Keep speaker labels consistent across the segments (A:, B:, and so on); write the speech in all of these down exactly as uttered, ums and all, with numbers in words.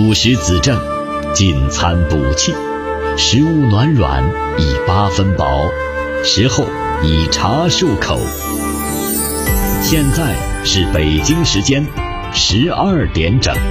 A: 主食子正，进餐补气，食物暖软，以八分饱，食后以茶漱口。现在是北京时间十二点整。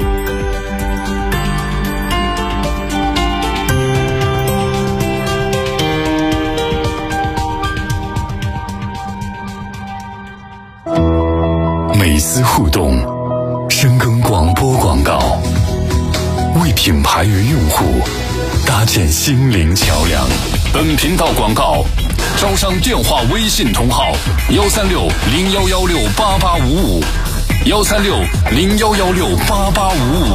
B: 每丝互动，深耕广播广告，为品牌与用户搭建心灵桥梁。本频道广告招商电话微信同号：幺三六零幺幺六八八五五，幺三六零幺幺六八八五五。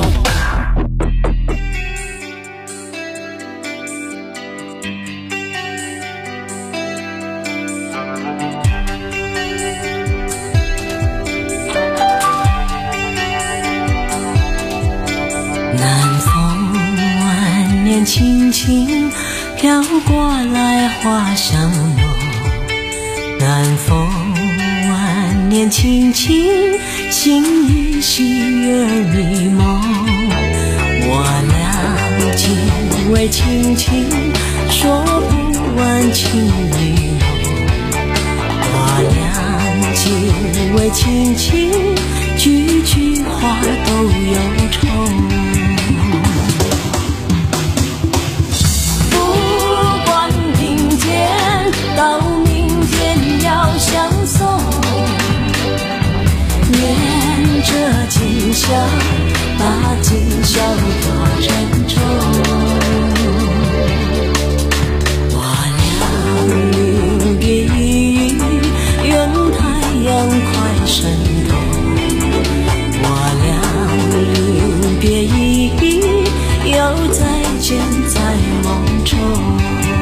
C: 南风万年轻轻飘过来花香浓，南风万年轻轻心依细月迷蒙，我俩几位轻轻说不完情意浓，我俩几位轻轻句句话都有愁。到明天要相送，念着今宵，把今宵多珍重。我俩临别依依，愿太阳快升东。我俩临别依依，又再见在梦中。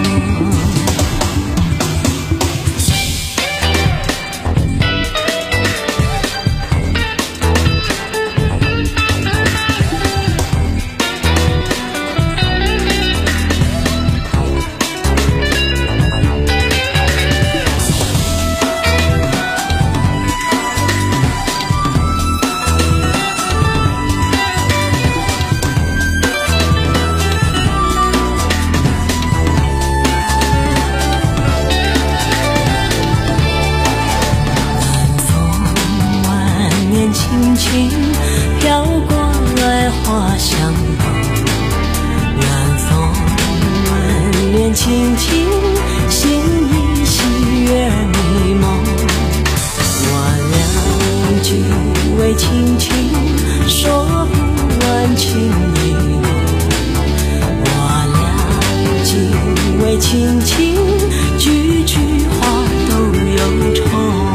C: 轻轻飘过来花香浓，南风万年轻轻心依细月迷蒙，我俩几位轻轻说不完情意浓，我俩几位轻轻句句话都有愁。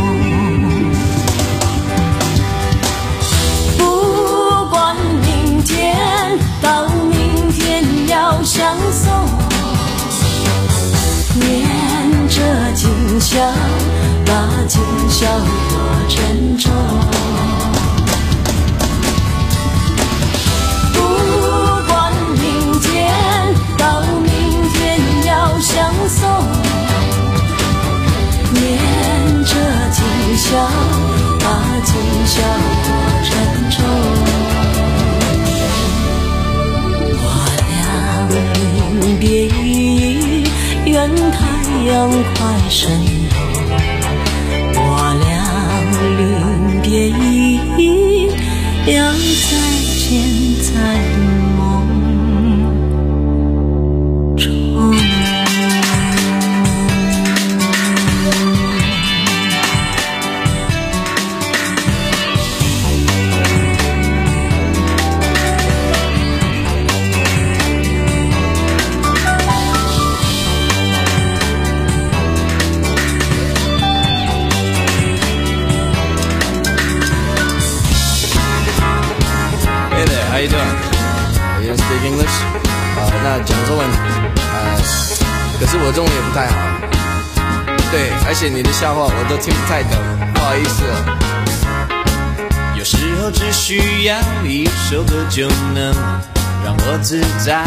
C: 到明天要相送，念着今宵，把今宵多珍重。不管明天，到明天要相送，念着今宵，把今宵多珍重。临别依依，愿太阳快升东。我俩临别依依，要再见在梦中。
D: How you doing? You speak English? 呃，那讲中文，呃，可是我中文也不太好。对，而且你的笑话我都听不太懂，不好意思哦。
E: 有时候只需要一首歌就能让我自在，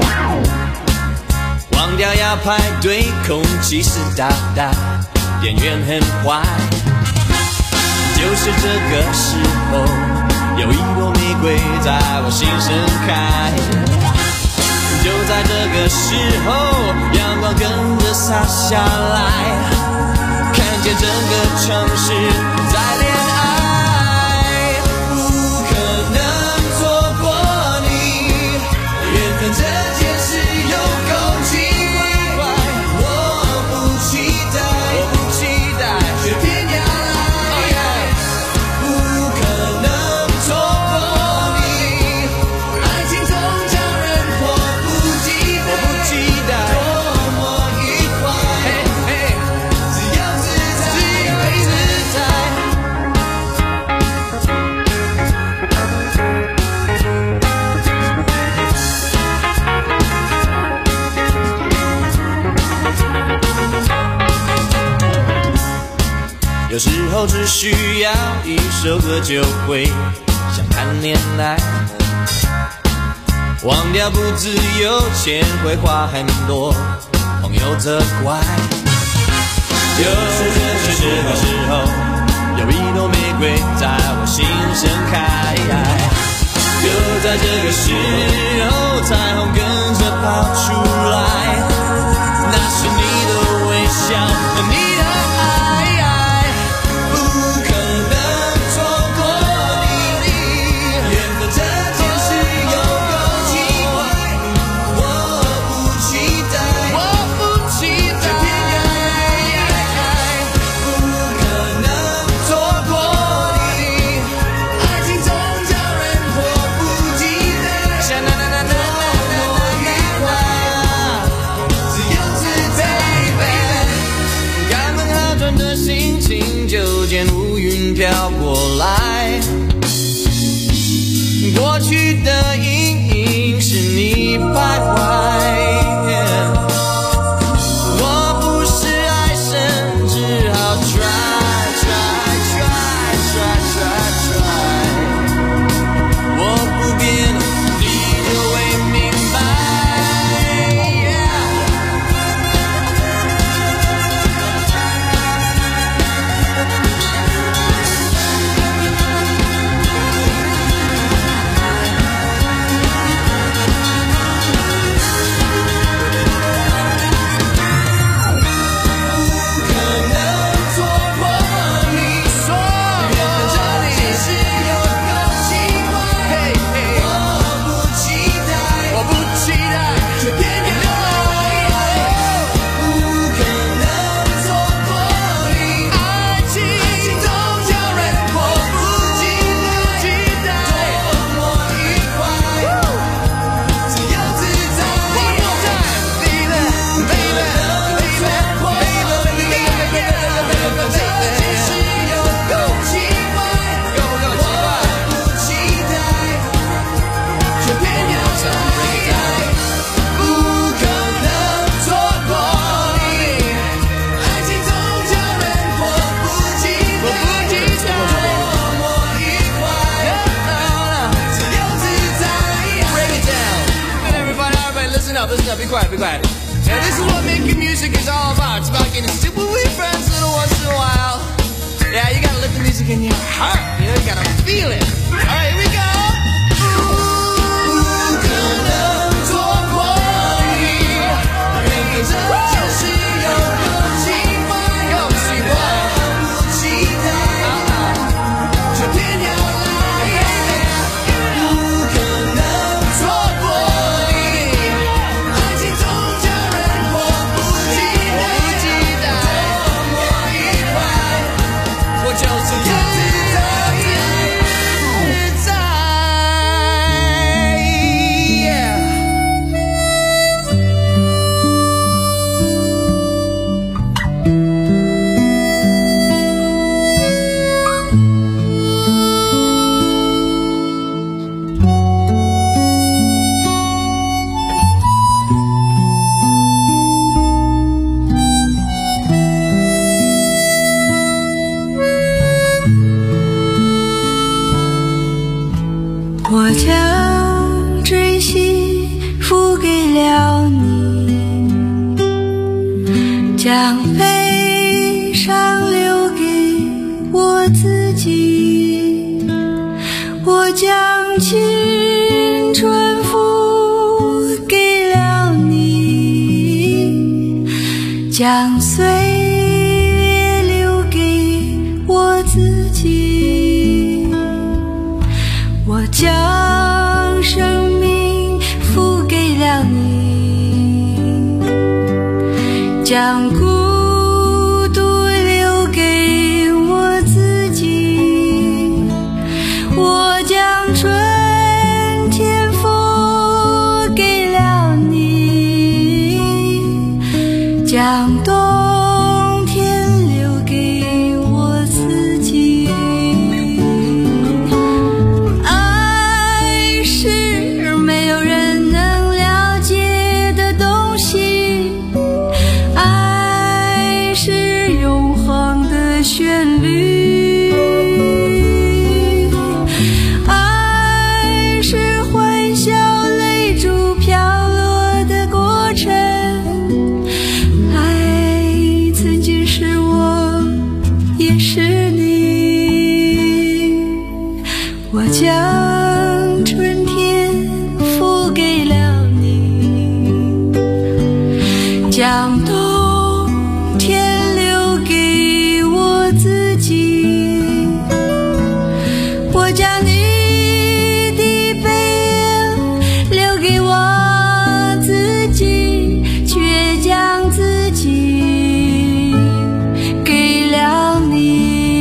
E: 忘掉要排队，空气湿哒哒，店员很坏。就是这个时候，有一朵玫瑰瑰在我心盛开。就在这个时候，阳光跟着洒下来，看见整个城市在恋爱，不可能错过你，缘分这件事有够奇怪，我不期待，我不期待，却偏要来，不可能错过你，爱情总叫人迫不及待，迫不及待，多么愉快，嘿嘿，自由自在，自由自在。有时候只需要一首歌就会想谈恋爱，忘掉不自由，钱会花很多，朋友责怪。就是这个时候，有一朵玫瑰在我心盛开，就在这个时候，彩虹跟着跑出来，那是你的微笑和你的爱，不可能错过你，缘分这件事有够奇怪，我不期待，我不期待，却偏要来，不可能错过你，爱情总叫人迫不及待，想那那那那那那愉快，自由自在，刚刚好转的心情，就见乌云飘过来，过去的阴影是你徘徊，我不是爱神，只好 try try try try try try， 我不变，你就会明白， yeah。Listen up, be quiet, be quiet. Now this is what making music is all about. It's about getting stupid with your friends little once in a while. Yeah, you gotta let the music in your heart. You know, you gotta feel it. Alright, here we go. 不可能错过你，缘分这件事有够奇怪，够奇怪，不期待，却偏要来，不可能错过你。就是要自在，自在。
C: 我将真心付给了你，将悲伤留给我自己，我将情春付给了你，将岁月留给我自己。我将生命付给了你，将孤独留给我自己。我将春天付给了你，将冬天留给我自己。爱是没有人能了解的东西，爱是永恒的旋律。我将春天付给了你，将冬天留给我自己。我将你的背影留给我自己，却将自己给了你。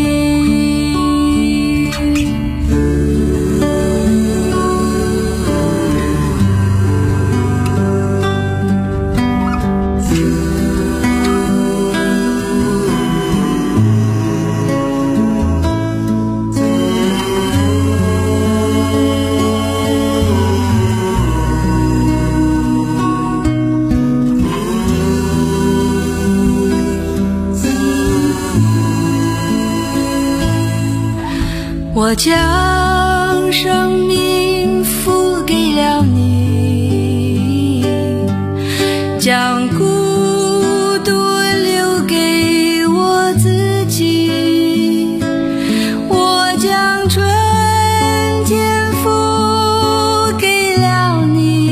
C: 我将生命付给了你，将孤独留给我自己。我将春天付给了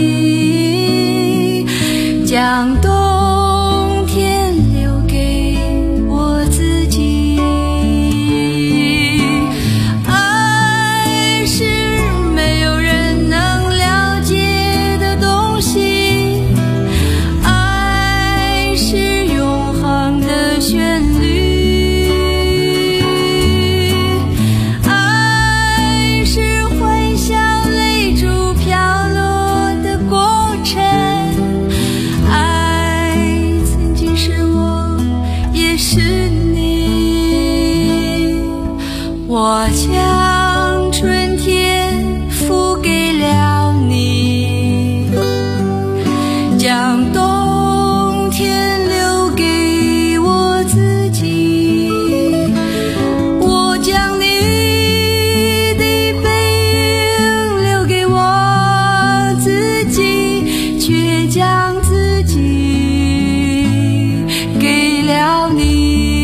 C: 你，将冬天留给我自己。我将春天付给了你，将冬天留给我自己。我将你的背影留给我自己，却将自己给了你。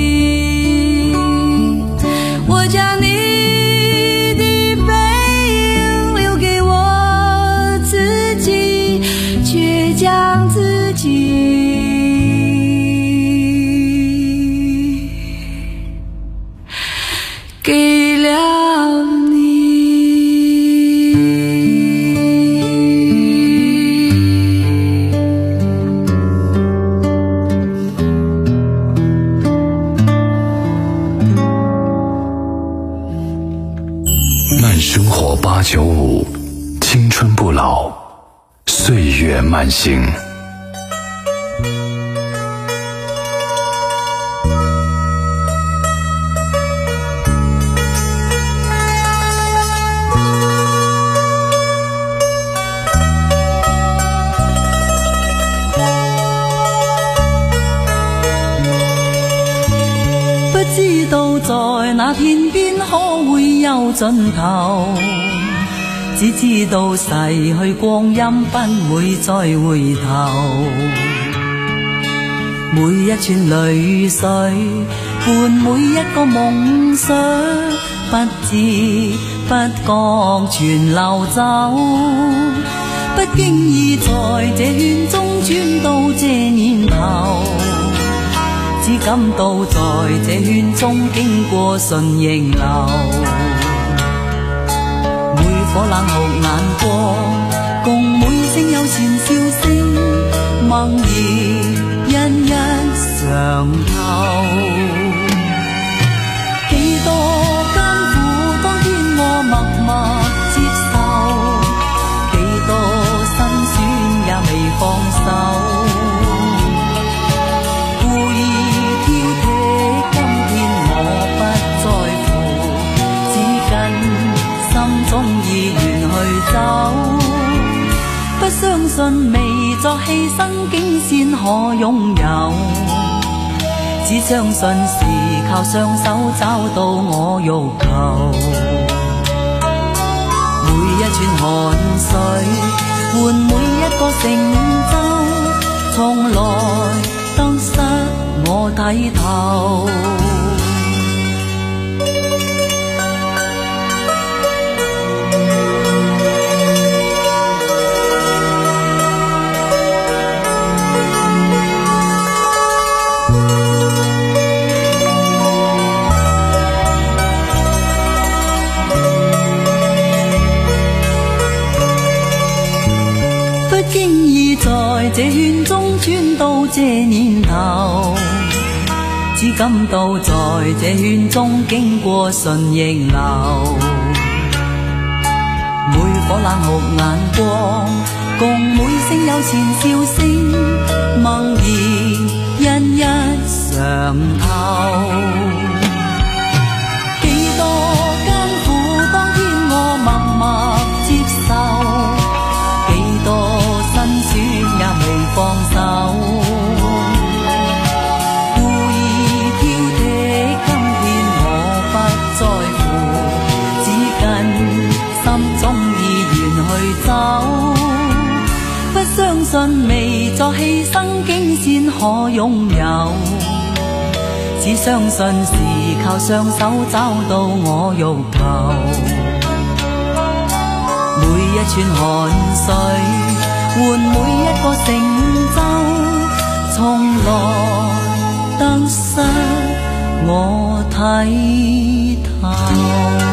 C: 我将你的背影留给我自己，却将自己给了你。
B: 慢生活八九五，青春不老，岁月慢行。
F: 不知道在那天邊可會有盡頭，只知道逝去光陰不會再回頭。每一串淚水伴每一個夢想，不知不覺全流走，不經意在這圈中轉到這年頭，只感到在這圈中經過順逆流，每顆冷酷眼光，共每聲友善笑聲，猛然一一嘗透。幾多艱苦當天我默默接受，幾多辛酸也未放手，故意挑剔，今天我不在乎，只跟心中意願去走，不相信未作犧牲竟先可擁有，只相信是靠雙手找到我欲求，每一串汗水換每一個成就，從來得失我睇透。不經意在這圈中轉到這年頭，只感到在這圈中經過順逆流，每顆冷酷眼光，共每聲友善笑聲，猛然一一嘗透。幾多艱苦當天我默默接受，幾多辛酸也未放手，故意挑剔，今天我不在乎，只跟心中意願去走，不相信未作犧牲竟先可擁有，只相信是靠雙手找到我欲求，每一串汗水換每一個成就，從來得失我睇透。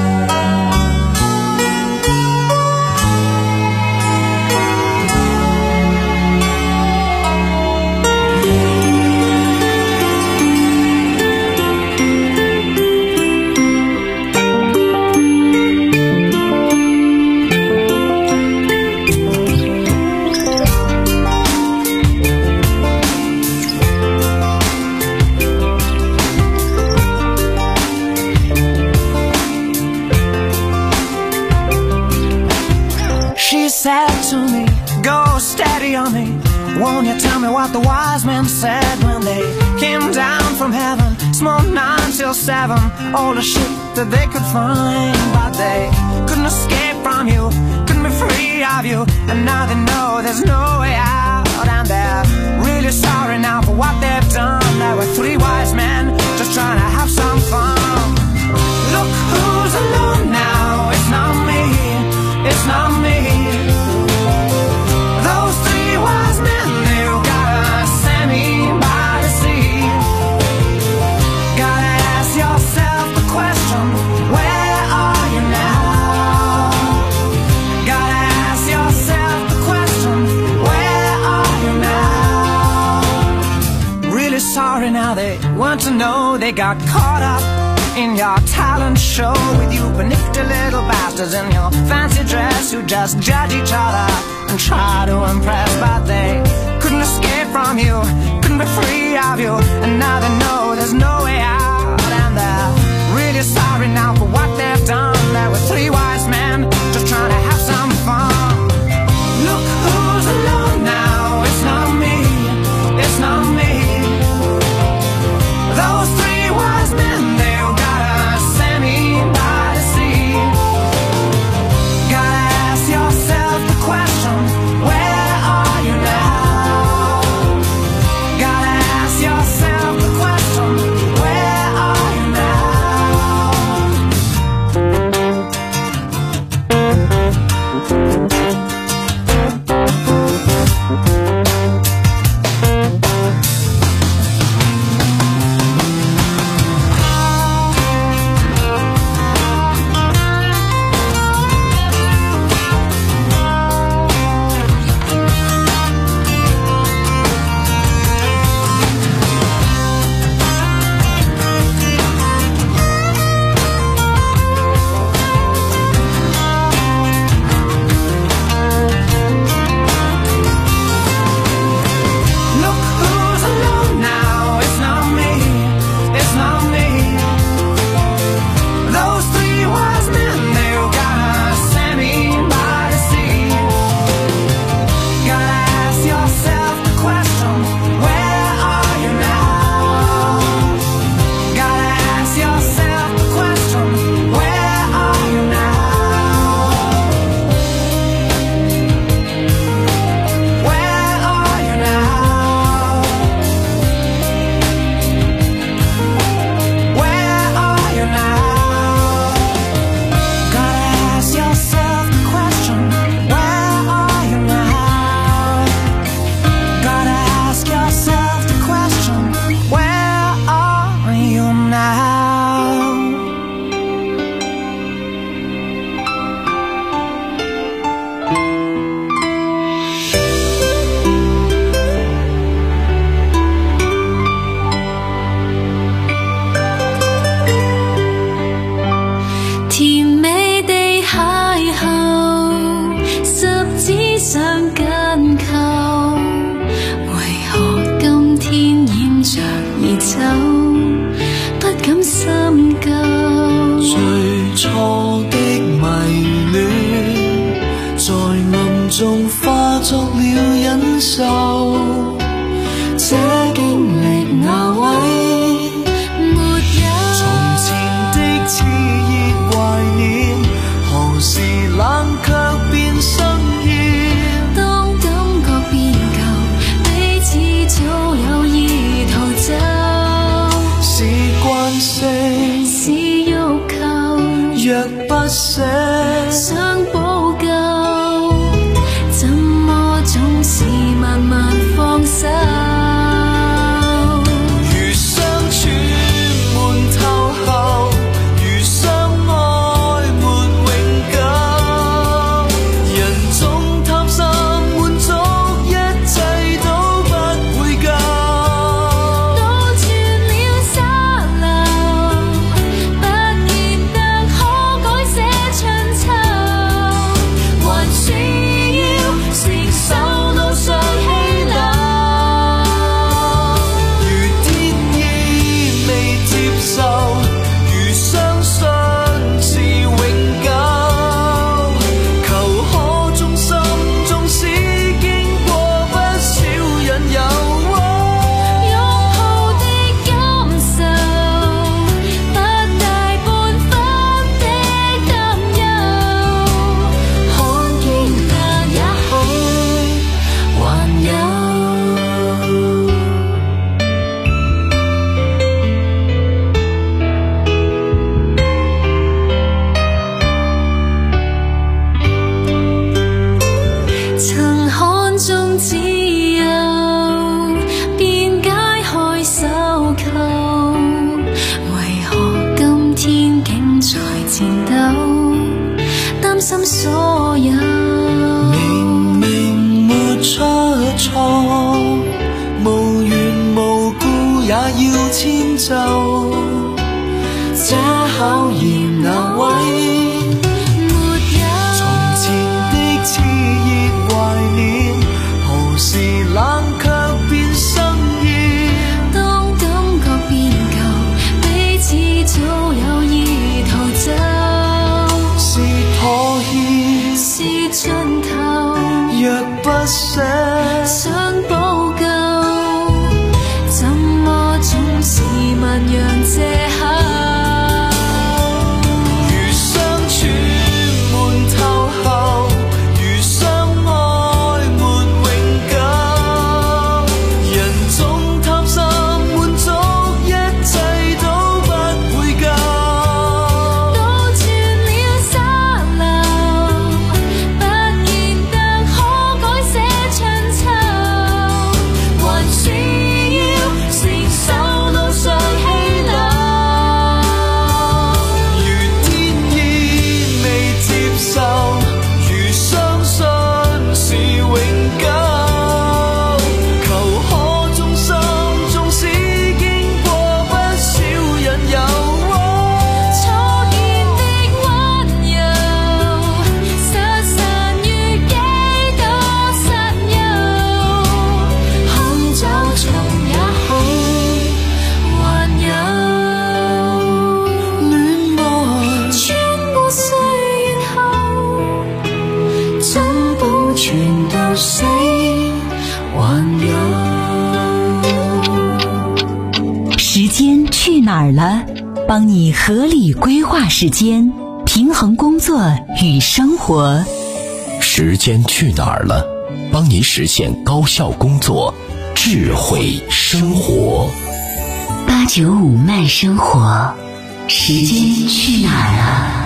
G: Said to me, go steady on me. Won't you tell me what the wise men said when they came down from heaven? Smoked nine till seven, all the shit that they could find, but they couldn't escape from you, couldn't be free of you, and now they know there's no way out, and they're really sorry now for what they've done. There were three wise men just trying to have some fun. Look who's alone now, it's not me, it's not me. Those three wise men, they've got a Sammy by the sea. Gotta ask yourself the question, where are you now? Gotta ask yourself the question, where are you now? Really sorry now, they want to know they got caught up in your talent show with you benifty little bastards in your fancy dress who just judge each other and try to impress, but they couldn't escape from you, couldn't be free of you, and now they know there's no way out, and they're really sorry now for what they've done. There were three wise men just trying to have some fun. Look who's alone now, it's not me, it's not me. Those three wise men, they've got a Sammy by the sea. Gotta ask yourself the question, where are you now?
E: 迁就，这考驗難為。沒有從前的熾熱懷念，何時冷卻變生厭？當感覺變舊，彼此早有意逃走。是妥協，是盡頭。若不捨，想補救，怎麼總是萬樣藉口？如相處悶透後，如相愛沒永久。人總貪心滿足，一切都不會夠。倒轉了沙漏，不見得可改寫春秋，還是要承受路上氣流。如天意未接受，如相信是永久，求可忠心，縱使經過不少引誘。初見的溫柔，失散於幾多室友。肯走從也許還有戀愛，穿過歲月後，怎保存到死還有。
F: 时间去哪儿了？帮你合理规划时间，平衡工作与生活。
B: 时间去哪儿了？帮你实现高效工作，智慧生活。
F: 八九五慢生活，时间去哪儿了？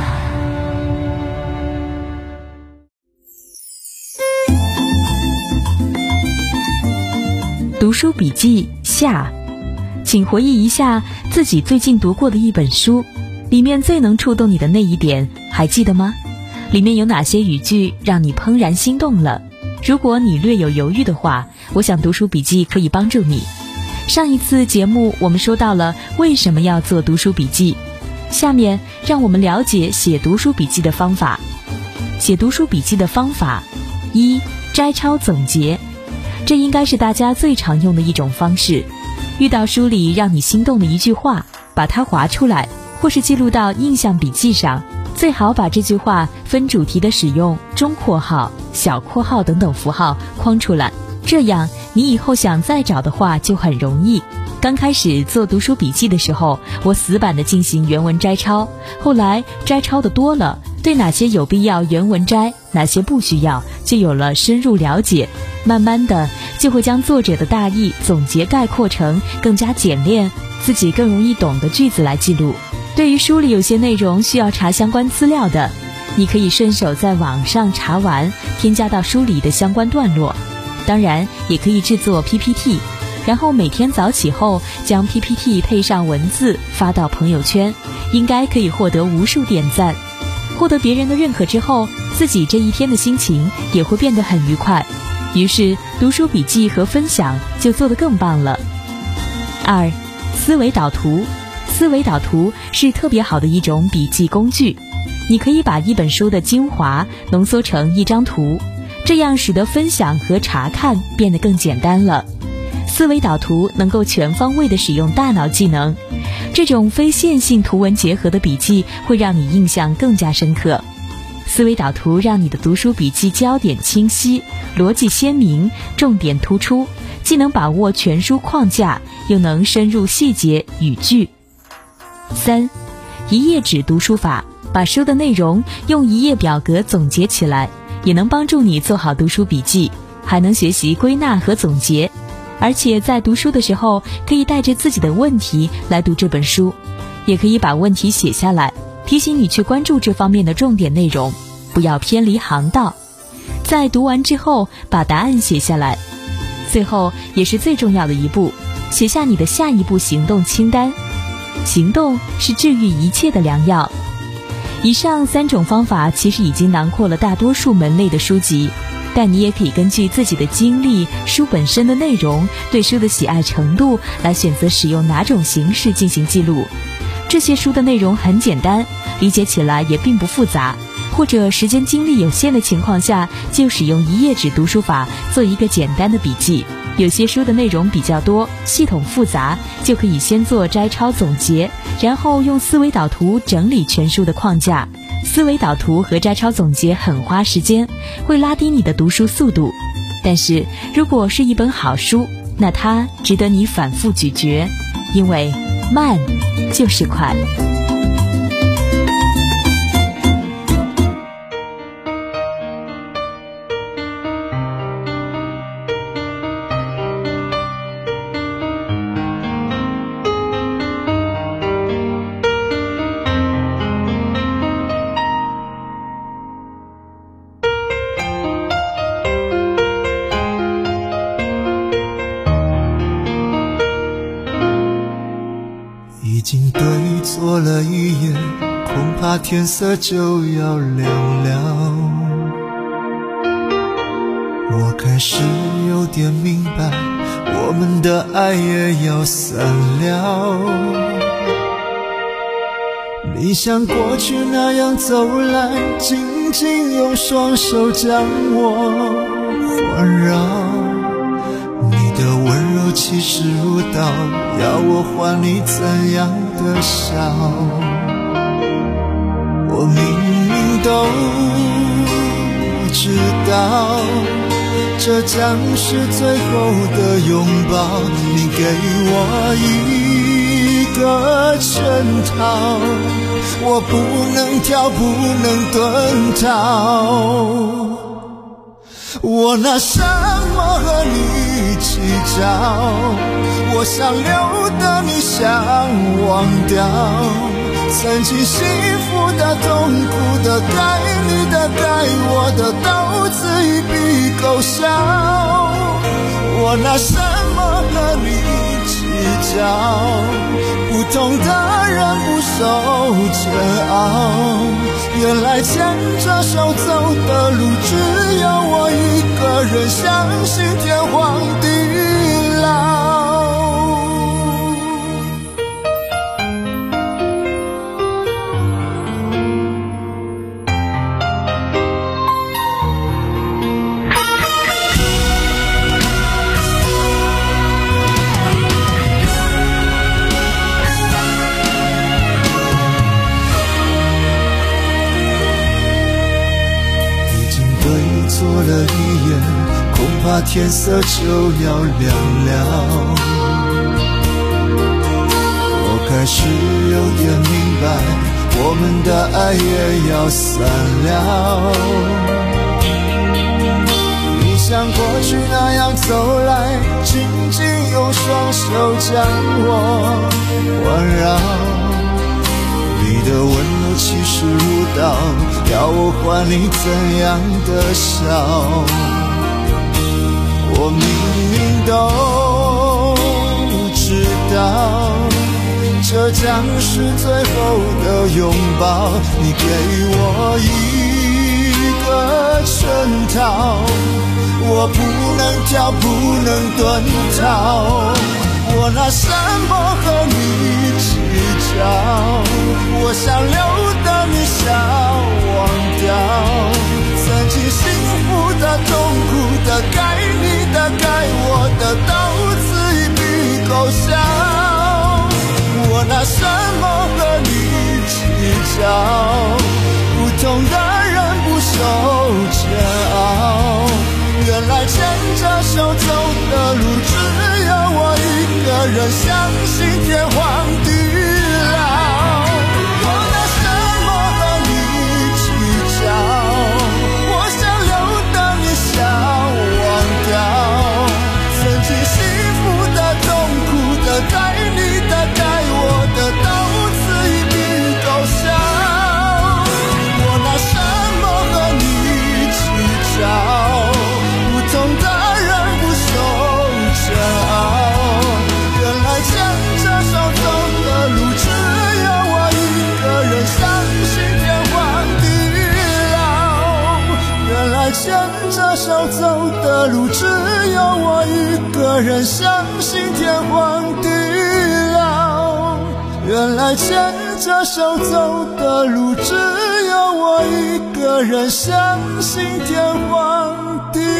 H: 读书笔记下，请回忆一下自己最近读过的一本书，里面最能触动你的那一点，还记得吗？里面有哪些语句让你怦然心动了？如果你略有犹豫的话，我想读书笔记可以帮助你。上一次节目我们说到了为什么要做读书笔记，下面让我们了解写读书笔记的方法。写读书笔记的方法：一、摘抄总结。这应该是大家最常用的一种方式。遇到书里让你心动的一句话，把它划出来，或是记录到印象笔记上。最好把这句话分主题的使用中括号、小括号等等符号框出来，这样你以后想再找的话就很容易。刚开始做读书笔记的时候，我死板地进行原文摘抄，后来摘抄的多了，对哪些有必要原文摘，哪些不需要，就有了深入了解。慢慢的就会将作者的大意总结概括成更加简练、自己更容易懂的句子来记录。对于书里有些内容需要查相关资料的，你可以顺手在网上查完，添加到书里的相关段落。当然也可以制作 P P T， 然后每天早起后将 P P T 配上文字发到朋友圈，应该可以获得无数点赞。获得别人的认可之后，自己这一天的心情也会变得很愉快，于是读书笔记和分享就做得更棒了。二、思维导图。思维导图是特别好的一种笔记工具，你可以把一本书的精华浓缩成一张图，这样使得分享和查看变得更简单了。思维导图能够全方位地使用大脑技能，这种非线性图文结合的笔记会让你印象更加深刻。思维导图让你的读书笔记焦点清晰，逻辑鲜明，重点突出，既能把握全书框架，又能深入细节语句。三、一页纸读书法，把书的内容用一页表格总结起来，也能帮助你做好读书笔记，还能学习归纳和总结。而且在读书的时候，可以带着自己的问题来读这本书，也可以把问题写下来，提醒你去关注这方面的重点内容，不要偏离航道。在读完之后，把答案写下来。最后也是最重要的一步，写下你的下一步行动清单。行动是治愈一切的良药。以上三种方法其实已经囊括了大多数门类的书籍， 但你也可以根据自己的经历、书本身的内容、对书的喜爱程度来选择使用哪种形式进行记录。这些书的内容很简单，理解起来也并不复杂，或者时间精力有限的情况下，就使用一页纸读书法做一个简单的笔记。有些书的内容比较多，系统复杂，就可以先做摘抄总结，然后用思维导图整理全书的框架。思维导图和摘抄总结很花时间，会拉低你的读书速度。但是如果是一本好书，那它值得你反复咀嚼，因为慢就是快。
I: 已经对坐了一夜，恐怕天色就要亮了。我开始有点明白，我们的爱也要散了。你像过去那样走来，紧紧用双手将我环绕，你的温柔气势如刀，要我还你怎样的笑？我明明都知道，这将是最后的拥抱，你给我一个圈套，我不能跳，不能遁逃。我拿什么和你计较？我想留的你想忘掉，曾经幸福的、痛苦的、该你的、该我的，都自一笔勾销。我拿什么和你计较？不同的人不受煎熬，原来牵着手走的路，只有我一个人相信天荒地老。坐了一夜，恐怕天色就要亮了。我开始有点明白，我们的爱也要散了。你像过去那样走来，紧紧用双手将我环绕，你的温柔气势如刀，要我还你怎样的笑？我明明都知道，这将是最后的拥抱，你给我一个圈套，我不能跳，不能遁逃。我拿什么和你计较？我想留的你想忘掉，曾经幸福的、痛苦的、该你的、该我的，都自一笔勾销。我拿什么和你计较？不同的人不受煎熬，原来牵着手走的路，只有我一个人相信天荒地老。我拿什么和你计较？我想留的你想忘掉，曾经幸福的、痛苦的、该你的、该我的，都自一笔勾销。我拿什么和你计较？不同的人不受煎熬，原来牵着手走人相信天荒地老。原来牵着手走的路，只有我一个人相信天荒地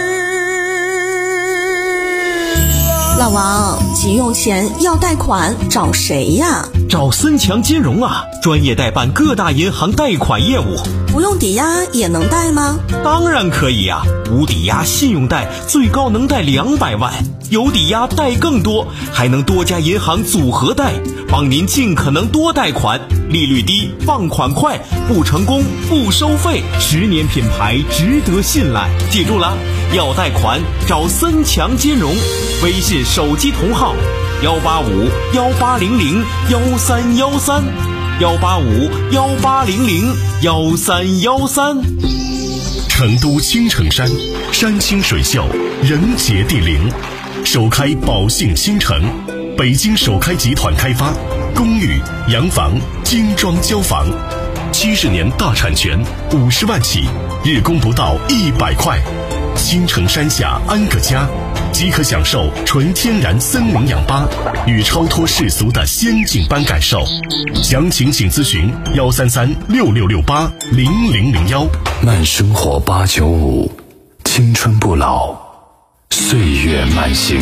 I: 老。
J: 老王，急用钱要贷款找谁呀？
K: 找森强金融啊，专业代办各大银行贷款业务。
J: 不用抵押也能贷吗？
K: 当然可以啊，无抵押信用贷最高能贷两百万，有抵押贷更多，还能多家银行组合贷，帮您尽可能多贷款，利率低，放款快，不成功不收费，十年品牌，值得信赖。记住了，要贷款找森强金融，微信手机同号幺八五幺八零零幺三幺三，幺八五幺八零零幺三幺三。
B: 成都青城山，山清水秀，人杰地灵，首开宝兴新城，北京首开集团开发，公寓、洋房、精装交房，七十年大产权，五十万起，日供不到一百块。青城山下安个家，即可享受纯天然森林氧吧与超脱世俗的仙境般感受。详情请咨询幺三三六六六八零零零幺。慢生活八九五，青春不老，岁月慢行。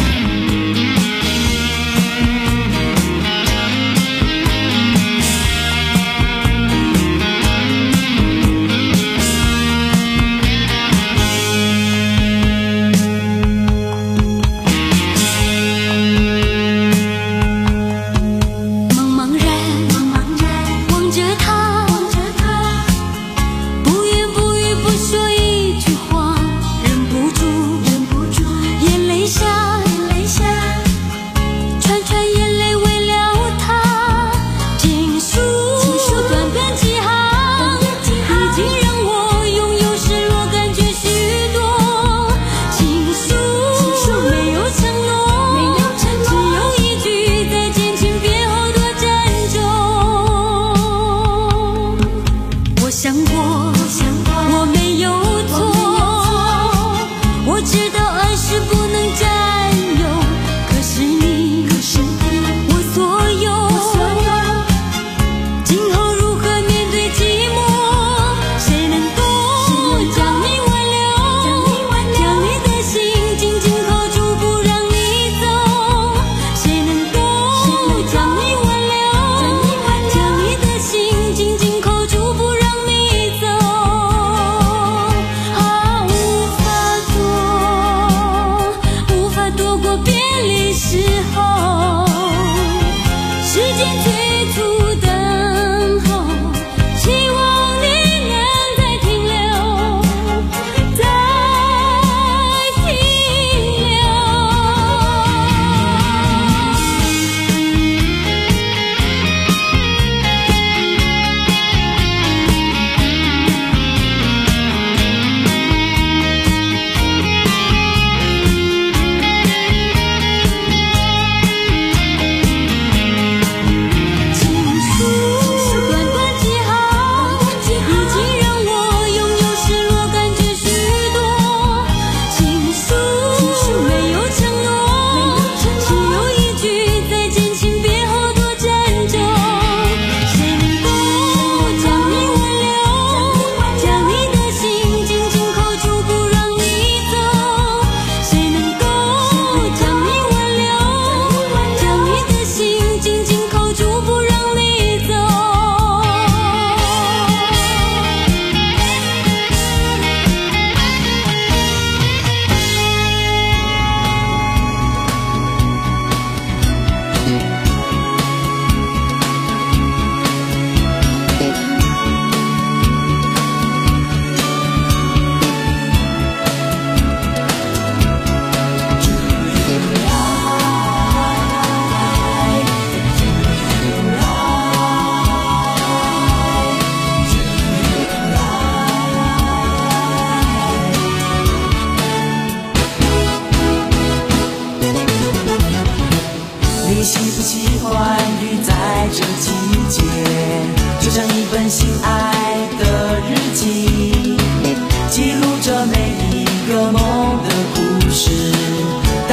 F: 喜不喜欢雨在这季节，就像一本心爱的日记，记录着每一个梦的故事，带来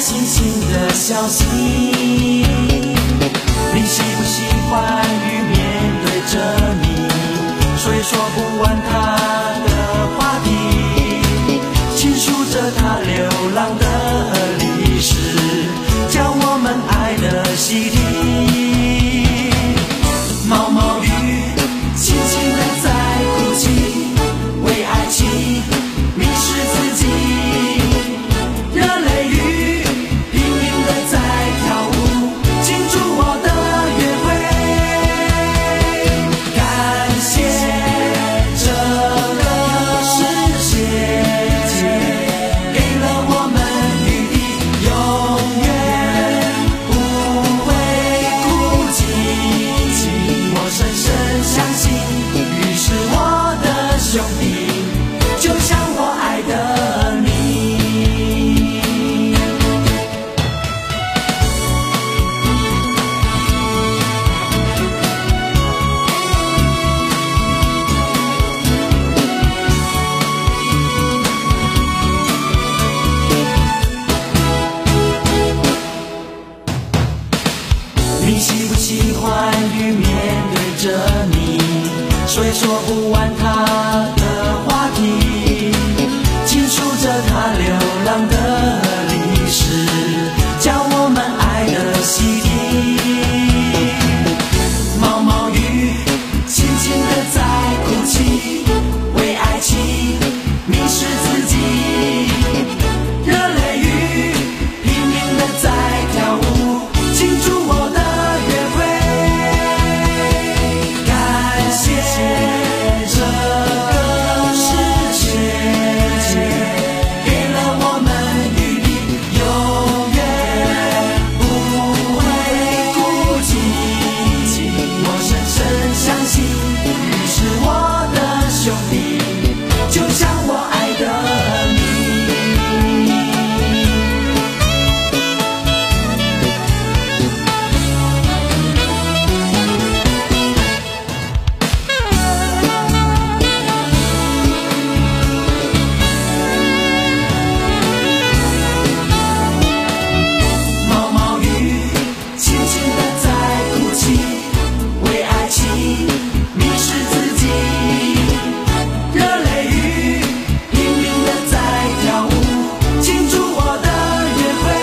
F: 星星的消息。你喜不喜欢与面对着你说也说不完他的话题，倾诉着他流浪的历史，叫我们爱的洗礼。毛毛雨轻轻地在哭泣，为爱情迷失自己，热泪雨拼命地在跳舞，庆祝我的约会。感谢这个世界给了我们余地，永远不会哭泣。我深深相信，于是我的兄弟就像我爱的你。你喜不喜欢与面对着你说也说不完他的话题，倾诉着他流浪的历史，叫我们爱的洗礼。毛毛雨轻轻地在哭泣，为爱情迷失自己，热泪雨拼命地在跳舞，庆祝我的约会。感谢这个世界给了我们余地，永远不会哭泣。我深深相信，于是我的兄弟就像我爱的你。毛毛雨轻轻地在哭泣，为爱情迷失自己，热泪雨拼命地在跳舞，庆祝我的约会。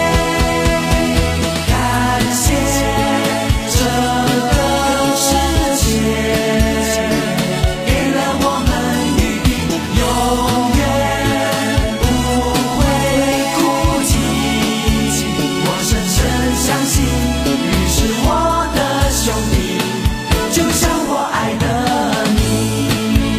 F: 感谢这个世界给了我们余地，永远不会哭泣。我深深相信，于是我的兄弟就像我爱的你。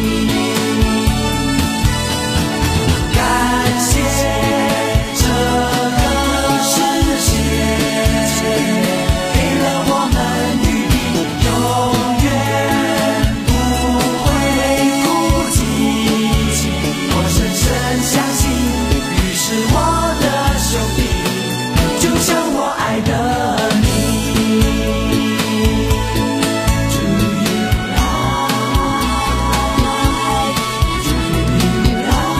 F: 感谢这个世界给了我们余地，永远不会哭泣。我深深相信，于是我的兄弟就像我爱的你。Do you like? Do you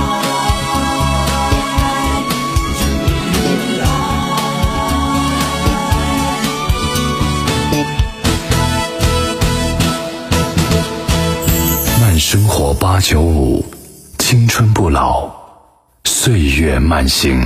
F: like?
B: 慢生活八九五，青春不老，岁月慢行。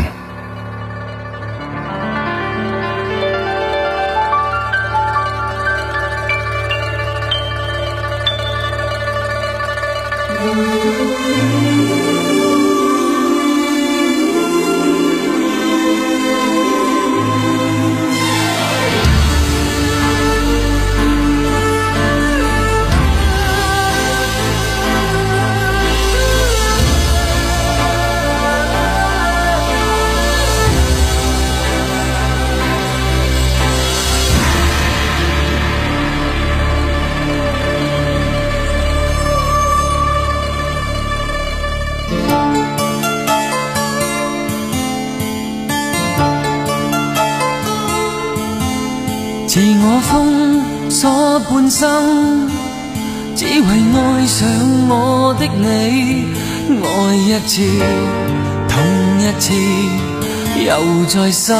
F: 自我封鎖半生，只為愛上我的你，愛一次痛一次， 又再生，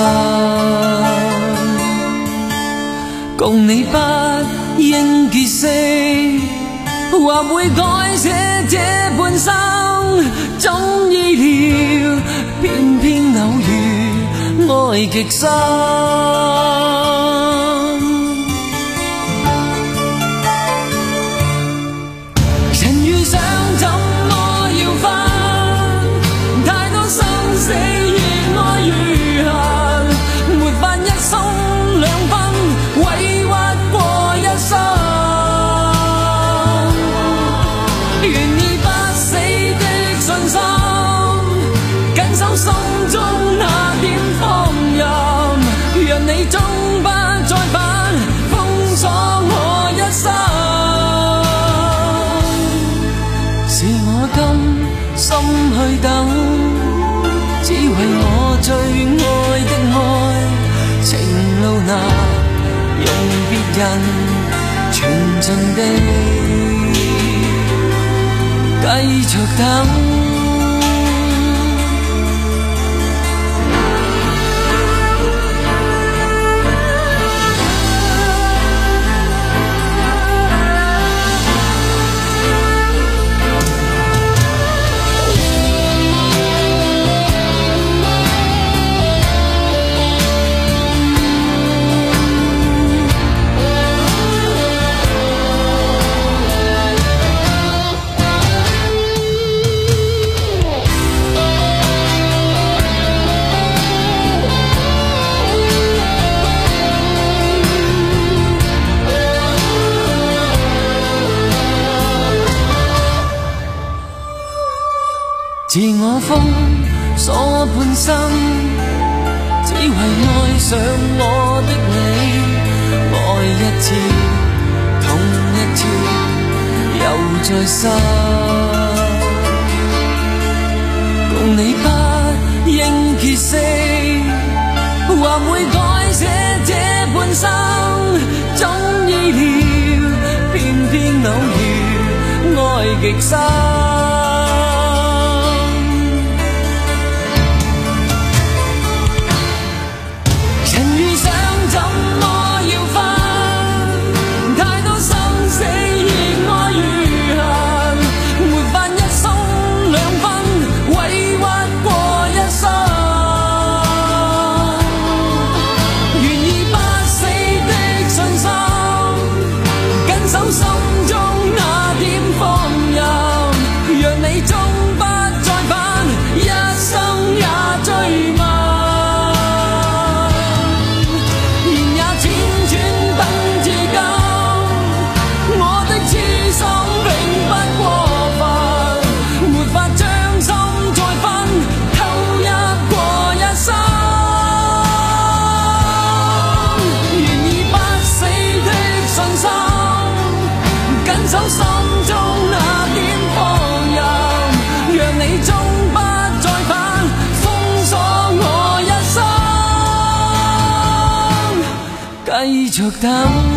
F: 共你不應結識，或會改寫這半生。總意料，偏偏偶遇，愛極深。人遇上怎麼要分？太多生死與愛如痕，沒法一鬆兩分，委屈過一生。願意不死的信心，緊守心中那點放任，讓你終不再返，封鎖我一生。是我甘心去等，只為我最愛的愛，情路難用別人全盡地繼續等。自我封鎖半生，只為愛上我的你，愛一次痛一次又再生，共你不應結識，或會改寫這半生。總意料，偏偏偶遇，愛極深。繼續等。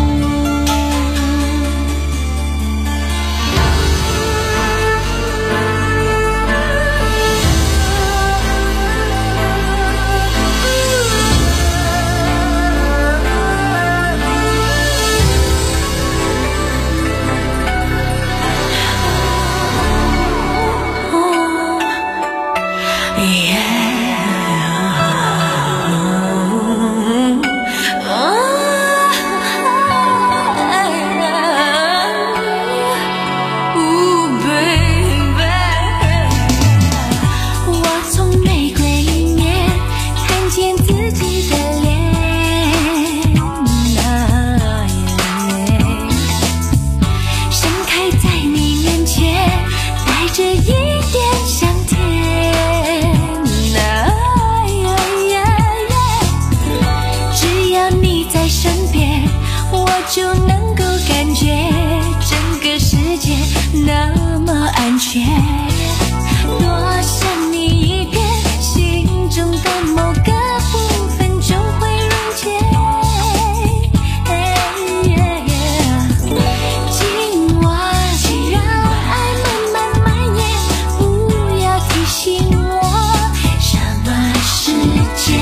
F: 世界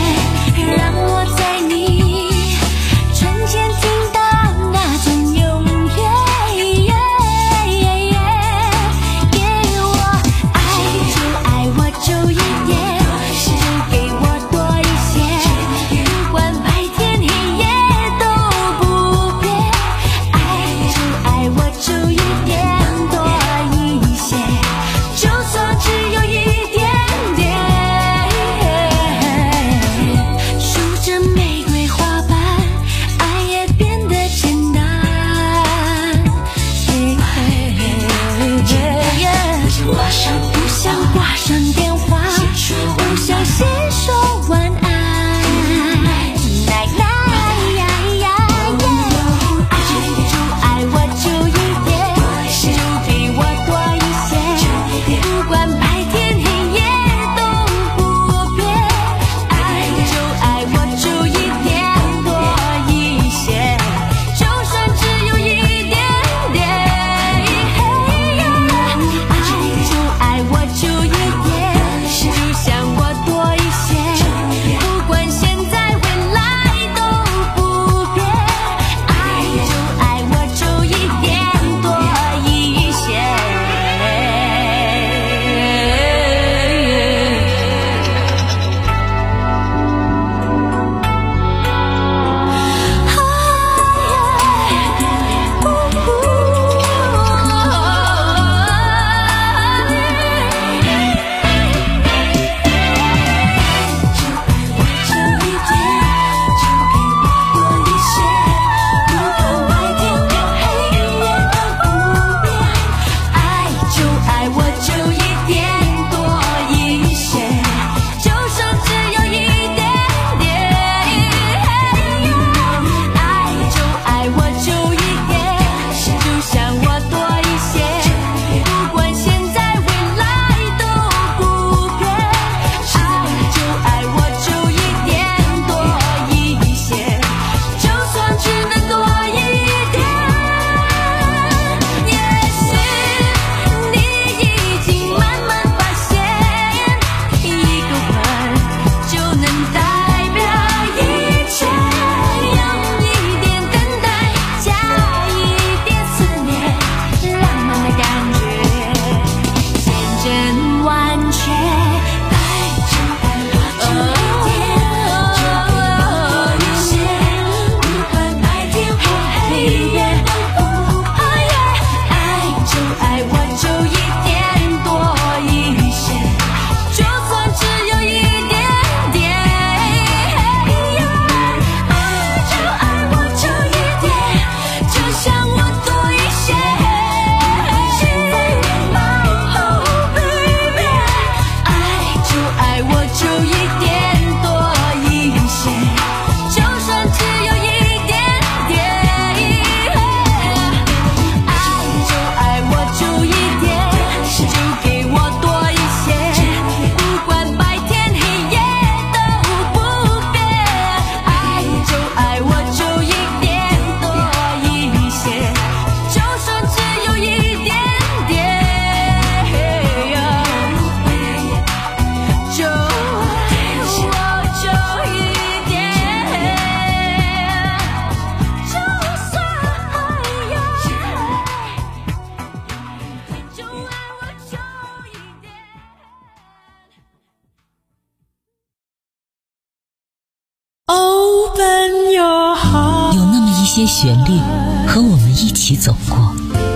L: 些旋律和我们一起走过。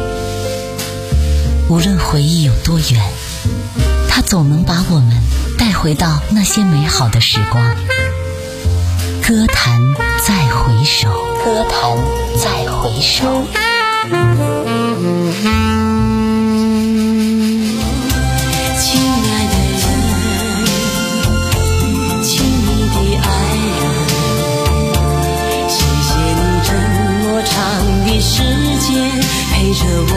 L: 无论回忆有多远，它总能把我们带回到那些美好的时光。歌坛再回首，歌坛再回首。
C: 亲爱的人，亲密的爱人，谢谢你这么长的时间陪着我。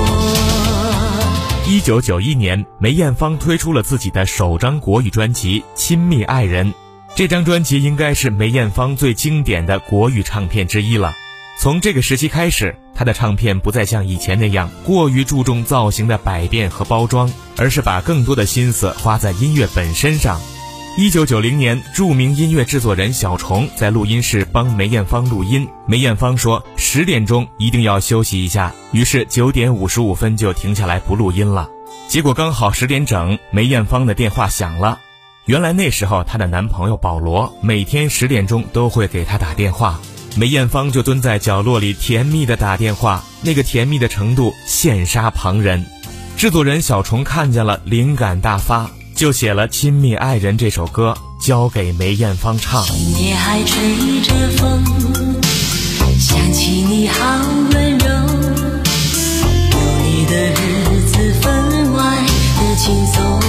K: 一九九一年，梅艳芳推出了自己的首张国语专辑《亲密爱人》。这张专辑应该是梅艳芳最经典的国语唱片之一了。从这个时期开始，她的唱片不再像以前那样过于注重造型的百变和包装，而是把更多的心思花在音乐本身上。一九九零年，著名音乐制作人小虫在录音室帮梅艳芳录音，梅艳芳说十点钟一定要休息一下，于是九点五十五分就停下来不录音了。结果刚好十点整，梅艳芳的电话响了。原来那时候她的男朋友保罗每天十点钟都会给她打电话，梅艳芳就蹲在角落里甜蜜的打电话，那个甜蜜的程度羡煞旁人。制作人小虫看见了，灵感大发，就写了《亲密爱人》这首歌交给梅艳芳唱。
C: 今夜还吹着风，想起你好温柔，有你的日子分外的轻松，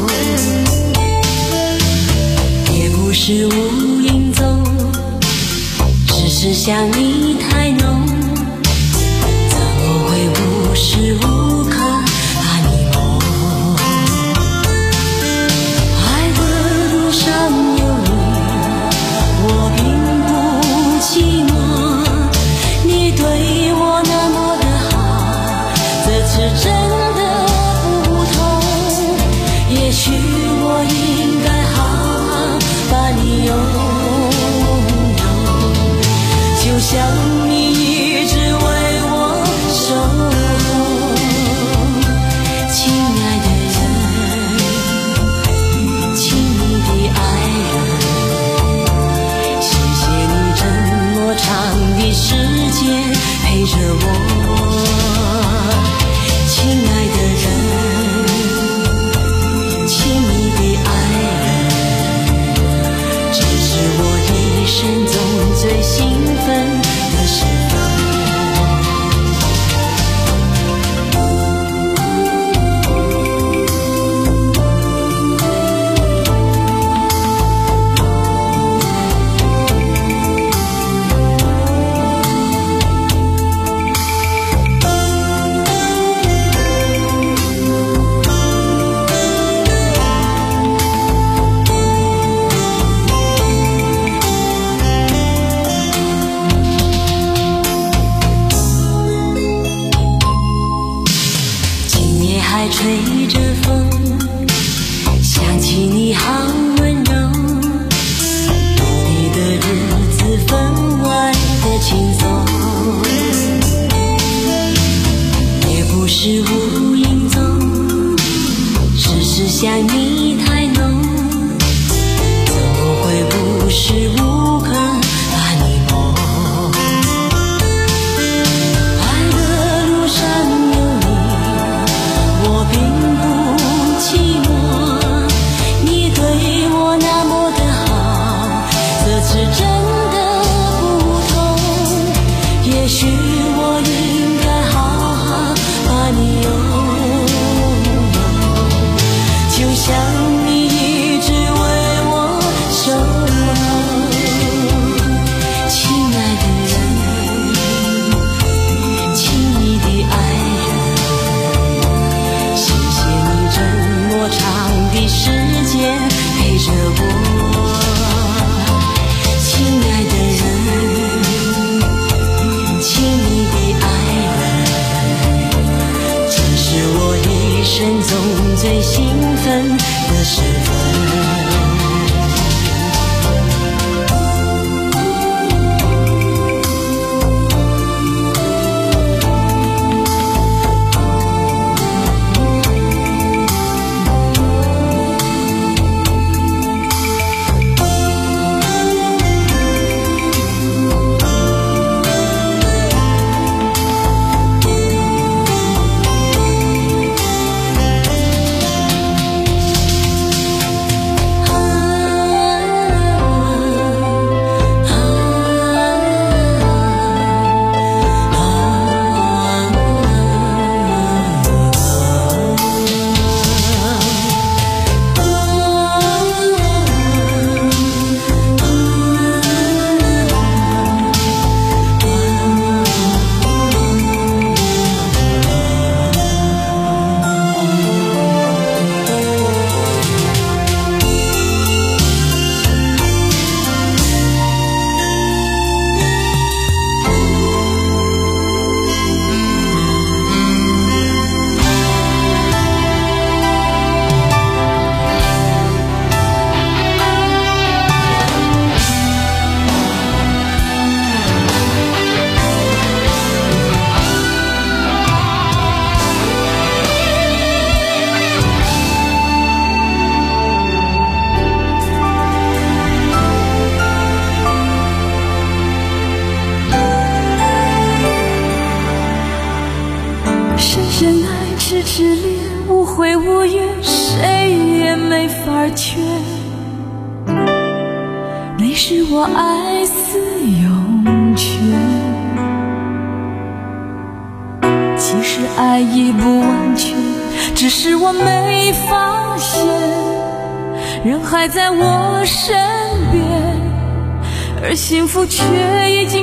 C: 也不是无影踪，只是想你太浓，怎么会无时无刻把你梦？爱的路上有你，我并不寂寞，你对我那么的好，这次真的不同，也许我应该好好把你拥有，就像你一直为我守候。亲爱的人，亲密的爱人，谢谢你这么长的时间陪着我。亲爱的人，亲密的爱人，这是我一生中最兴奋的时分。还吹着风，想起你好温柔，有你的日子分外的轻松，也不是无影踪，只是想你太浓，怎么会无时无刻把你梦？爱的路上有你，我并不寂寞，你对我那么的好，这次真的不同，也许我应该好好把你拥有，就像你一直为我守候。亲爱的人，亲密的爱人，谢谢你这么长的时间陪着我。亲爱的人，亲密的爱人，这是我一生中最兴奋的时分。 说爱似涌泉，其实爱已不完全，只是我没发现，人还在我身边，而幸福却已经